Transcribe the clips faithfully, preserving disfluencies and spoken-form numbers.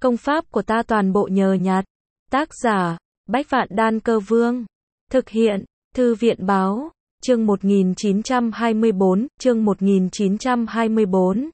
Công pháp của ta toàn bộ nhờ nhặt. Tác giả, Bách Vạn Đan Cơ Vương. Thực hiện, Thư viện Báo. Chương một nghìn chín trăm hai mươi tư, chương một nghìn chín trăm hai mươi tư.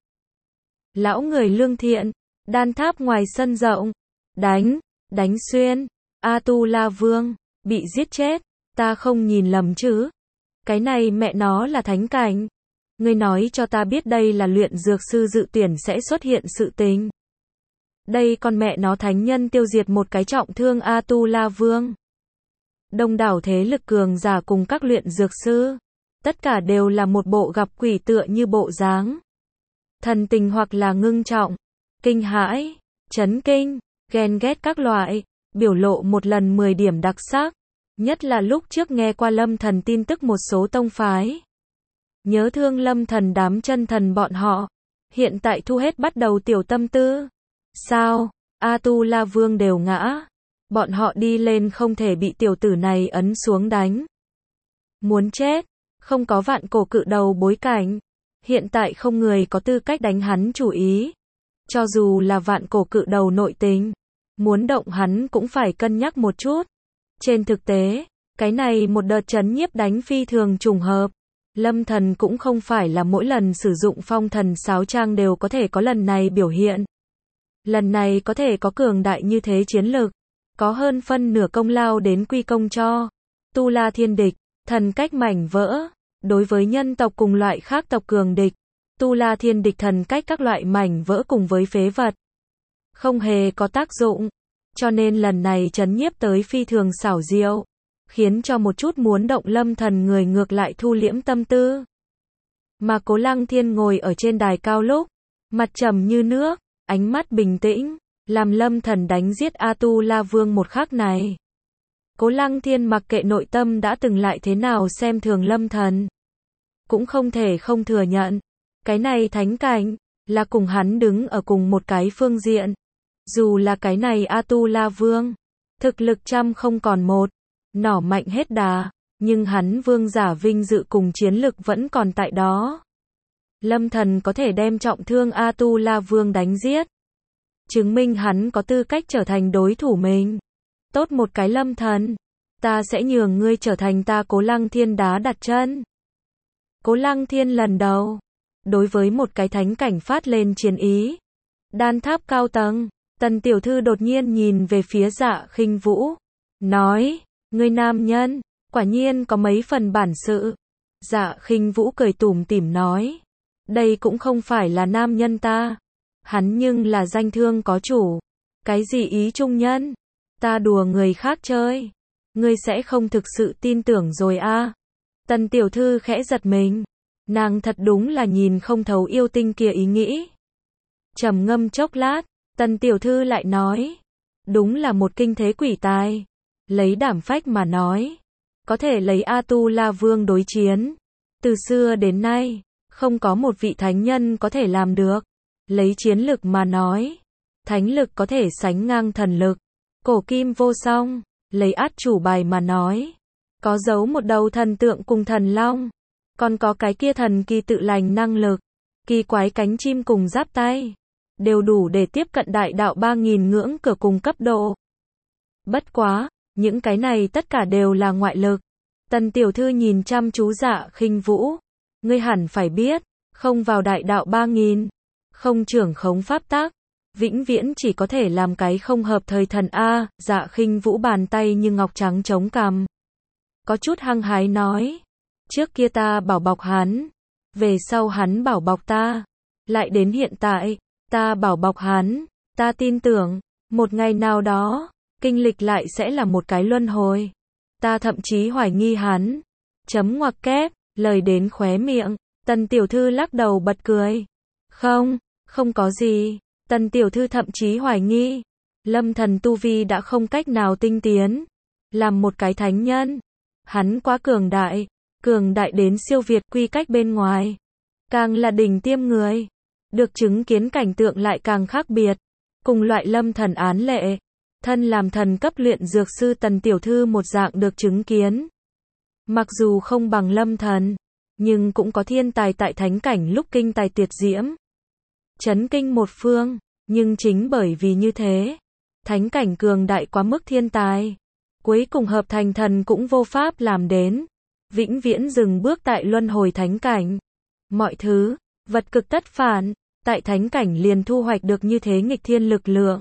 Lão người lương thiện, đan tháp ngoài sân rộng. Đánh, đánh xuyên. A-tu-la Vương, bị giết chết. Ta không nhìn lầm chứ? Cái này mẹ nó là thánh cảnh. Ngươi nói cho ta biết đây là luyện dược sư dự tuyển sẽ xuất hiện sự tình. Đây con mẹ nó thánh nhân tiêu diệt một cái trọng thương A-tu-la Vương. Đông đảo thế lực cường giả cùng các luyện dược sư. Tất cả đều là một bộ gặp quỷ tựa như bộ dáng. Thần tình hoặc là ngưng trọng, kinh hãi, chấn kinh, ghen ghét các loại, biểu lộ một lần mười điểm đặc sắc. Nhất là lúc trước nghe qua Lâm Thần tin tức một số tông phái. Nhớ thương Lâm Thần đám chân thần bọn họ. Hiện tại thu hết bắt đầu tiểu tâm tư. Sao? A-tu-la Vương đều ngã. Bọn họ đi lên không thể bị tiểu tử này ấn xuống đánh. Muốn chết. Không có vạn cổ cự đầu bối cảnh. Hiện tại không người có tư cách đánh hắn chủ ý. Cho dù là vạn cổ cự đầu nội tình. Muốn động hắn cũng phải cân nhắc một chút. Trên thực tế, cái này một đợt chấn nhiếp đánh phi thường trùng hợp. Lâm Thần cũng không phải là mỗi lần sử dụng phong thần sáo trang đều có thể có lần này biểu hiện. Lần này có thể có cường đại như thế chiến lực. Có hơn phân nửa công lao đến quy công cho Tu La Thiên địch, thần cách mảnh vỡ. Đối với nhân tộc cùng loại khác tộc cường địch, Tu La Thiên địch thần cách các loại mảnh vỡ cùng với phế vật. Không hề có tác dụng. Cho nên lần này chấn nhiếp tới phi thường xảo diệu. Khiến cho một chút muốn động Lâm Thần người ngược lại thu liễm tâm tư. Mà Cố Lăng Thiên ngồi ở trên đài cao lúc, mặt trầm như nước, ánh mắt bình tĩnh, làm Lâm Thần đánh giết A-tu-la Vương một khắc này. Cố Lăng Thiên mặc kệ nội tâm đã từng lại thế nào xem thường Lâm Thần. Cũng không thể không thừa nhận. Cái này thánh cảnh, là cùng hắn đứng ở cùng một cái phương diện. Dù là cái này A-tu-la Vương, thực lực trăm không còn một, nỏ mạnh hết đà, nhưng hắn vương giả vinh dự cùng chiến lực vẫn còn tại đó. Lâm Thần có thể đem trọng thương A-tu-la Vương đánh giết. Chứng minh hắn có tư cách trở thành đối thủ mình. Tốt một cái Lâm Thần, ta sẽ nhường ngươi trở thành ta Cố Lăng Thiên đá đặt chân. Cố Lăng Thiên lần đầu, đối với một cái thánh cảnh phát lên chiến ý. Đan tháp cao tầng, Tần tiểu thư đột nhiên nhìn về phía Dạ Khinh Vũ, nói, ngươi nam nhân, quả nhiên có mấy phần bản sự. Dạ Khinh Vũ cười tủm tỉm nói, đây cũng không phải là nam nhân ta. Hắn nhưng là danh thương có chủ. Cái gì ý trung nhân? Ta đùa người khác chơi. Ngươi sẽ không thực sự tin tưởng rồi a? À? Tần tiểu thư khẽ giật mình. Nàng thật đúng là nhìn không thấu yêu tinh kia ý nghĩ. Trầm ngâm chốc lát, Tần tiểu thư lại nói, đúng là một kinh thế quỷ tài. Lấy đảm phách mà nói, có thể lấy A-tu-la Vương đối chiến. Từ xưa đến nay, không có một vị thánh nhân có thể làm được. Lấy chiến lực mà nói, thánh lực có thể sánh ngang thần lực. Cổ kim vô song, lấy át chủ bài mà nói, có giấu một đầu thần tượng cùng thần long, còn có cái kia thần kỳ tự lành năng lực, kỳ quái cánh chim cùng giáp tay, đều đủ để tiếp cận đại đạo ba nghìn ngưỡng cửa cùng cấp độ. Bất quá, những cái này tất cả đều là ngoại lực. Tần tiểu thư nhìn chăm chú Dạ Khinh Vũ, ngươi hẳn phải biết, không vào đại đạo ba nghìn, không trưởng khống pháp tắc, vĩnh viễn chỉ có thể làm cái không hợp thời thần a. Dạ Khinh Vũ bàn tay như ngọc trắng chống cằm, có chút hăng hái nói, trước kia ta bảo bọc hắn, về sau hắn bảo bọc ta, lại đến hiện tại, ta bảo bọc hắn, ta tin tưởng, một ngày nào đó, kinh lịch lại sẽ là một cái luân hồi. Ta thậm chí hoài nghi hắn. Chấm ngoặc kép, lời đến khóe miệng, Tần tiểu thư lắc đầu bật cười. Không, không có gì. Tần tiểu thư thậm chí hoài nghi, Lâm Thần tu vi đã không cách nào tinh tiến. Làm một cái thánh nhân, hắn quá cường đại, cường đại đến siêu việt quy cách bên ngoài. Càng là đỉnh tiêm người, được chứng kiến cảnh tượng lại càng khác biệt. Cùng loại Lâm Thần án lệ, thân làm thần cấp luyện dược sư Tần tiểu thư một dạng được chứng kiến. Mặc dù không bằng Lâm Thần, nhưng cũng có thiên tài tại thánh cảnh lúc kinh tài tuyệt diễm. Chấn kinh một phương. Nhưng chính bởi vì như thế, thánh cảnh cường đại quá mức thiên tài, cuối cùng hợp thành thần cũng vô pháp làm đến, vĩnh viễn dừng bước tại luân hồi thánh cảnh. Mọi thứ, vật cực tất phản, tại thánh cảnh liền thu hoạch được như thế nghịch thiên lực lượng.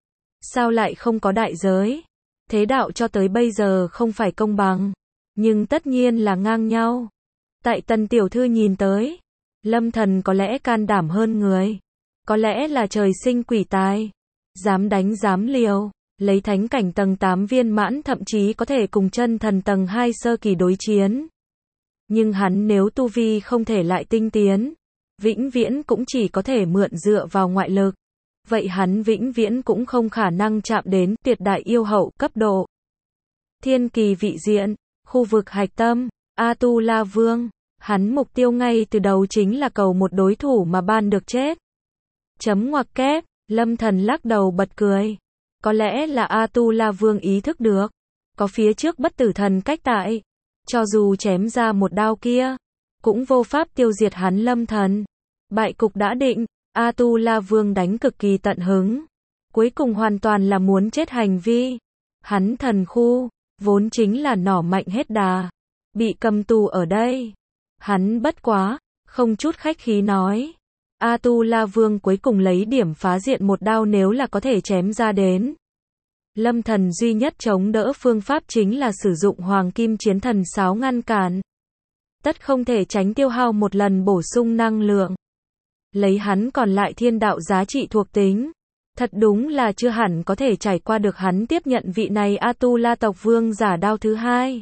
Sao lại không có đại giới? Thế đạo cho tới bây giờ không phải công bằng, nhưng tất nhiên là ngang nhau. Tại Tần tiểu thư nhìn tới, Lâm Thần có lẽ can đảm hơn người, có lẽ là trời sinh quỷ tài, dám đánh dám liều, lấy thánh cảnh tầng tám viên mãn thậm chí có thể cùng chân thần tầng hai sơ kỳ đối chiến. Nhưng hắn nếu tu vi không thể lại tinh tiến, vĩnh viễn cũng chỉ có thể mượn dựa vào ngoại lực. Vậy hắn vĩnh viễn cũng không khả năng chạm đến tuyệt đại yêu hậu cấp độ. Thiên kỳ vị diện, khu vực hạch tâm, A-tu-la vương, hắn mục tiêu ngay từ đầu chính là cầu một đối thủ mà ban được chết. Chấm ngoặc kép, Lâm Thần lắc đầu bật cười. Có lẽ là A-tu-la vương ý thức được, có phía trước bất tử thần cách tại, cho dù chém ra một đao kia, cũng vô pháp tiêu diệt hắn Lâm Thần. Bại cục đã định, A-tu-la vương đánh cực kỳ tận hứng, cuối cùng hoàn toàn là muốn chết hành vi. Hắn thần khu, vốn chính là nỏ mạnh hết đà, bị cầm tù ở đây. Hắn bất quá, không chút khách khí nói. A-tu-la vương cuối cùng lấy điểm phá diện một đao nếu là có thể chém ra đến. Lâm Thần duy nhất chống đỡ phương pháp chính là sử dụng hoàng kim chiến thần sáo ngăn cản. Tất không thể tránh tiêu hao một lần bổ sung năng lượng. Lấy hắn còn lại thiên đạo giá trị thuộc tính, thật đúng là chưa hẳn có thể trải qua được hắn tiếp nhận vị này A-tu-la tộc vương giả đao thứ hai.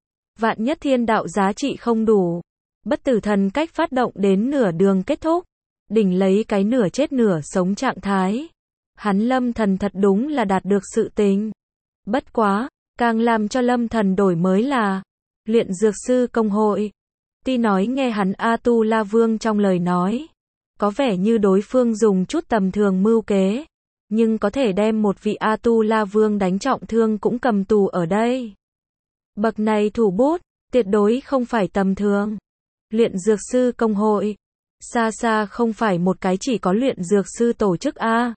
Vạn nhất thiên đạo giá trị không đủ, bất tử thần cách phát động đến nửa đường kết thúc, đỉnh lấy cái nửa chết nửa sống trạng thái. Hắn Lâm Thần thật đúng là đạt được sự tình. Bất quá, càng làm cho Lâm Thần đổi mới là luyện dược sư công hội. Tuy nói nghe hắn A-tu-la vương trong lời nói, có vẻ như đối phương dùng chút tầm thường mưu kế, nhưng có thể đem một vị A-tu-la vương đánh trọng thương cũng cầm tù ở đây. Bậc này thủ bút, tuyệt đối không phải tầm thường. Luyện dược sư công hội, xa xa không phải một cái chỉ có luyện dược sư tổ chức A.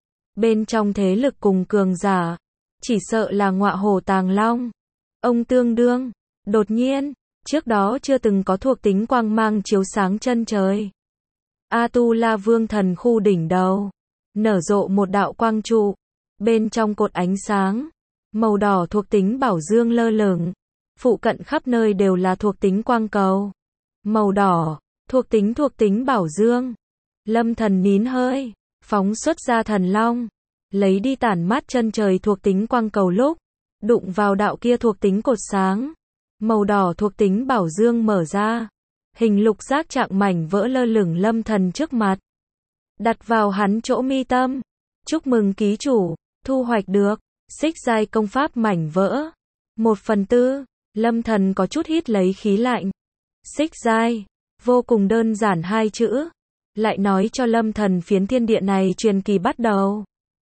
Bên trong thế lực cùng cường giả, chỉ sợ là ngọa hổ tàng long. Ông tương đương, đột nhiên, trước đó chưa từng có thuộc tính quang mang chiếu sáng chân trời. A-tu-la vương thần khu đỉnh đầu, nở rộ một đạo quang trụ, bên trong cột ánh sáng, màu đỏ thuộc tính bảo dương lơ lửng, phụ cận khắp nơi đều là thuộc tính quang cầu. Màu đỏ, thuộc tính thuộc tính bảo dương. Lâm Thần nín hơi, phóng xuất ra thần long, lấy đi tản mát chân trời thuộc tính quang cầu lúc, đụng vào đạo kia thuộc tính cột sáng. Màu đỏ thuộc tính bảo dương mở ra, hình lục giác trạng mảnh vỡ lơ lửng Lâm Thần trước mặt. Đặt vào hắn chỗ mi tâm. Chúc mừng ký chủ, thu hoạch được, xích giai công pháp mảnh vỡ. Một phần tư, Lâm Thần có chút hít lấy khí lạnh. Xích giai, vô cùng đơn giản hai chữ, lại nói cho Lâm Thần phiến thiên địa này truyền kỳ bắt đầu.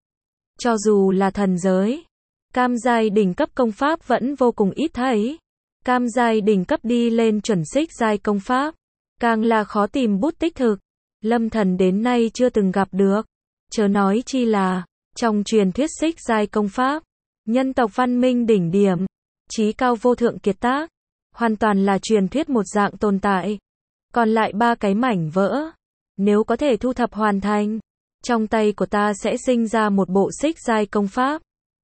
Cho dù là thần giới, cam giai đỉnh cấp công pháp vẫn vô cùng ít thấy. Cam giai đỉnh cấp đi lên chuẩn xích giai công pháp, càng là khó tìm bút tích thực. Lâm Thần đến nay chưa từng gặp được, chớ nói chi là trong truyền thuyết xích giai công pháp, nhân tộc văn minh đỉnh điểm, chí cao vô thượng kiệt tác, hoàn toàn là truyền thuyết một dạng tồn tại. Còn lại ba cái mảnh vỡ, nếu có thể thu thập hoàn thành, trong tay của ta sẽ sinh ra một bộ xích giai công pháp.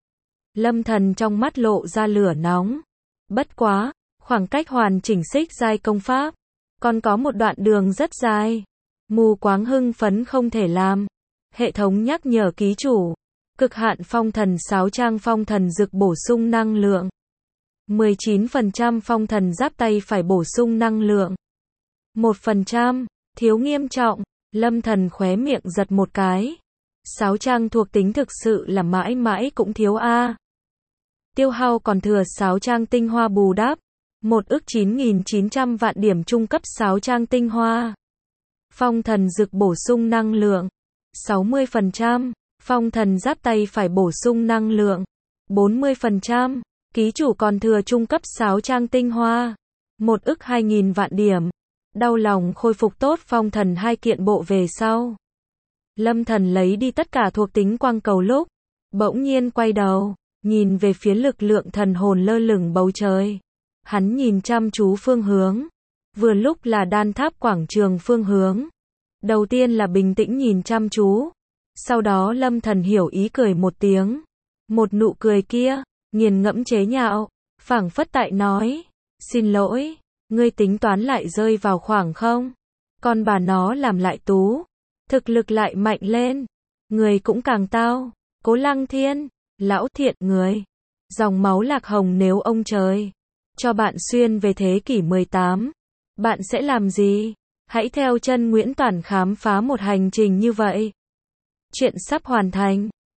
Lâm Thần trong mắt lộ ra lửa nóng. Bất quá, khoảng cách hoàn chỉnh xích giai công pháp, còn có một đoạn đường rất dài. Mù quáng hưng phấn không thể làm. Hệ thống nhắc nhở ký chủ. Cực hạn phong thần sáo trang phong thần dực bổ sung năng lượng. mười chín phần trăm phong thần giáp tay phải bổ sung năng lượng. một phần trăm, thiếu nghiêm trọng. Lâm Thần khóe miệng giật một cái. Sáo trang thuộc tính thực sự là mãi mãi cũng thiếu a. Tiêu hao còn thừa sáo trang tinh hoa bù đắp. Một ức chín nghìn chín trăm vạn điểm trung cấp sáo trang tinh hoa. Phong thần dực bổ sung năng lượng. sáu mươi phần trăm. Phong thần giáp tay phải bổ sung năng lượng. bốn mươi phần trăm. Ký chủ còn thừa trung cấp sáo trang tinh hoa. Một ức hai nghìn vạn điểm. Đau lòng khôi phục tốt phong thần hai kiện bộ về sau. Lâm Thần lấy đi tất cả thuộc tính quang cầu lúc, bỗng nhiên quay đầu, nhìn về phía lực lượng thần hồn lơ lửng bầu trời. Hắn nhìn chăm chú phương hướng, vừa lúc là đan tháp quảng trường phương hướng. Đầu tiên là bình tĩnh nhìn chăm chú, sau đó Lâm Thần hiểu ý cười một tiếng. Một nụ cười kia, nghiền ngẫm chế nhạo, phảng phất tại nói, xin lỗi, ngươi tính toán lại rơi vào khoảng không? Còn bà nó làm lại tú, thực lực lại mạnh lên, người cũng càng tao. Cố Lăng Thiên, lão thiện người, dòng máu lạc hồng nếu ông trời cho bạn xuyên về thế kỷ mười tám, bạn sẽ làm gì? Hãy theo chân Nguyễn Toản khám phá một hành trình như vậy. Chuyện sắp hoàn thành.